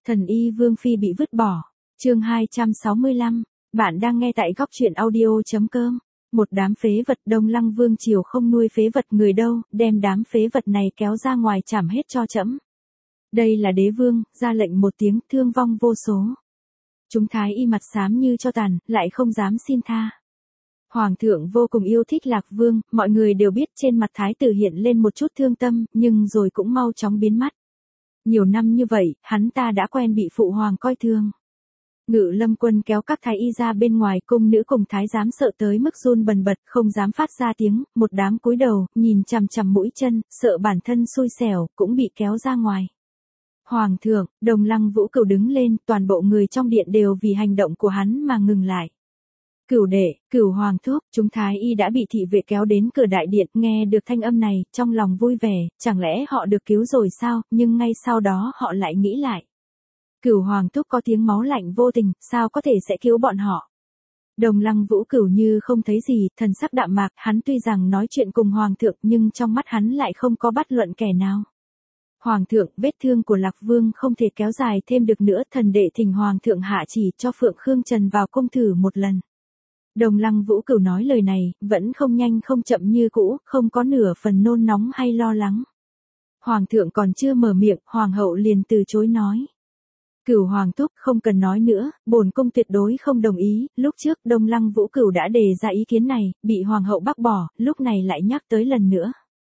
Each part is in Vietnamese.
Thần y Vương Phi bị vứt bỏ. Chương 265. Bạn đang nghe tại góc truyện audio.com. Một đám phế vật. Đông Lăng Vương triều không nuôi phế vật người đâu, đem đám phế vật này kéo ra ngoài trảm hết cho trẫm. Đây là đế vương, ra lệnh một tiếng, thương vong vô số. Chúng thái y mặt xám như cho tàn, lại không dám xin tha. Hoàng thượng vô cùng yêu thích Lạc Vương, mọi người đều biết trên mặt thái tử hiện lên một chút thương tâm, nhưng rồi cũng mau chóng biến mất. Nhiều năm như vậy, hắn ta đã quen bị phụ hoàng coi thường. Ngự Lâm Quân kéo các thái y ra bên ngoài, cung nữ cùng thái giám sợ tới mức run bần bật, không dám phát ra tiếng, một đám cúi đầu, nhìn chằm chằm mũi chân, sợ bản thân xui xẻo, cũng bị kéo ra ngoài. Hoàng thượng, Đồng Lăng Vũ Cửu đứng lên, toàn bộ người trong điện đều vì hành động của hắn mà ngừng lại. Cửu đệ, Cửu hoàng thúc, chúng thái y đã bị thị vệ kéo đến cửa đại điện, nghe được thanh âm này, trong lòng vui vẻ, chẳng lẽ họ được cứu rồi sao, nhưng ngay sau đó họ lại nghĩ lại. Cửu hoàng thúc có tiếng máu lạnh vô tình, sao có thể sẽ cứu bọn họ. Đồng Lăng Vũ Cửu như không thấy gì, thần sắc đạm mạc, hắn tuy rằng nói chuyện cùng hoàng thượng nhưng trong mắt hắn lại không có bất luận kẻ nào. Hoàng thượng, vết thương của Lạc Vương không thể kéo dài thêm được nữa, thần đệ thỉnh hoàng thượng hạ chỉ cho Phượng Khương Trần vào cung thử một lần. Đồng Lăng Vũ Cửu nói lời này, vẫn không nhanh không chậm như cũ, không có nửa phần nôn nóng hay lo lắng. Hoàng thượng còn chưa mở miệng, hoàng hậu liền từ chối nói. Cửu hoàng thúc, không cần nói nữa, bổn cung tuyệt đối không đồng ý, lúc trước Đông Lăng Vũ Cửu đã đề ra ý kiến này, bị hoàng hậu bác bỏ, lúc này lại nhắc tới lần nữa.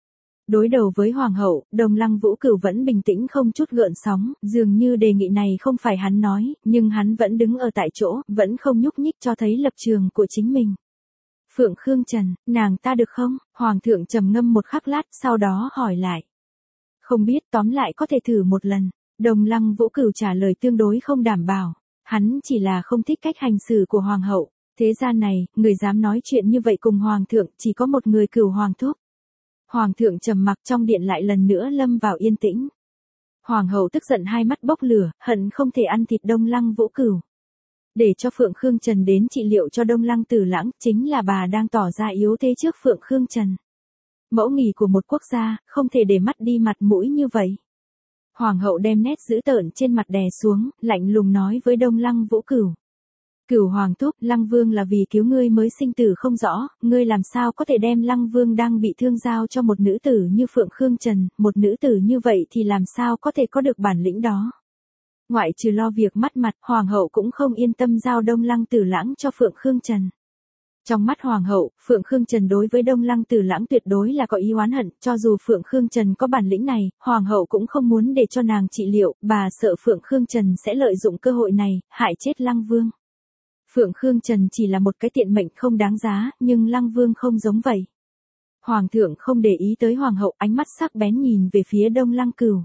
Đối đầu với hoàng hậu, Đồng Lăng Vũ Cửu vẫn bình tĩnh không chút gợn sóng, dường như đề nghị này không phải hắn nói, nhưng hắn vẫn đứng ở tại chỗ, vẫn không nhúc nhích cho thấy lập trường của chính mình. Phượng Khương Trần, nàng ta được không? Hoàng thượng trầm ngâm một khắc lát, sau đó hỏi lại. Không biết, tóm lại có thể thử một lần. Đồng Lăng Vũ Cửu trả lời tương đối không đảm bảo. Hắn chỉ là không thích cách hành xử của hoàng hậu. Thế gian này, người dám nói chuyện như vậy cùng hoàng thượng chỉ có một người, Cửu hoàng thúc. Hoàng thượng trầm mặc, trong điện lại lần nữa lâm vào yên tĩnh. Hoàng hậu tức giận, hai mắt bốc lửa, hận không thể ăn thịt Đông Lăng Vũ Cửu. Để cho Phượng Khương Trần đến trị liệu cho Đông Lăng Tử Lãng, chính là bà đang tỏ ra yếu thế trước Phượng Khương Trần. Mẫu nghì của một quốc gia, không thể để mất đi mặt mũi như vậy. Hoàng hậu đem nét dữ tợn trên mặt đè xuống, lạnh lùng nói với Đông Lăng Vũ Cửu. Cửu hoàng thúc, Lăng Vương là vì cứu ngươi mới sinh tử không rõ, ngươi làm sao có thể đem Lăng Vương đang bị thương giao cho một nữ tử như Phượng Khương Trần, một nữ tử như vậy thì làm sao có thể có được bản lĩnh đó. Ngoại trừ lo việc mắt mặt, hoàng hậu cũng không yên tâm giao Đông Lăng Tử Lãng cho Phượng Khương Trần. Trong mắt hoàng hậu, Phượng Khương Trần đối với Đông Lăng Tử Lãng tuyệt đối là có ý oán hận, cho dù Phượng Khương Trần có bản lĩnh này, hoàng hậu cũng không muốn để cho nàng trị liệu, bà sợ Phượng Khương Trần sẽ lợi dụng cơ hội này, hại chết Lăng Vương. Phượng Khương Trần chỉ là một cái tiện mệnh không đáng giá, nhưng Lăng Vương không giống vậy. Hoàng thượng không để ý tới hoàng hậu, ánh mắt sắc bén nhìn về phía Đông Lăng Cửu.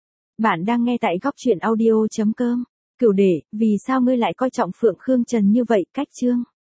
Bạn đang nghe tại góc truyện audio.com. Cửu đệ, vì sao ngươi lại coi trọng Phượng Khương Trần như vậy? Cách chương.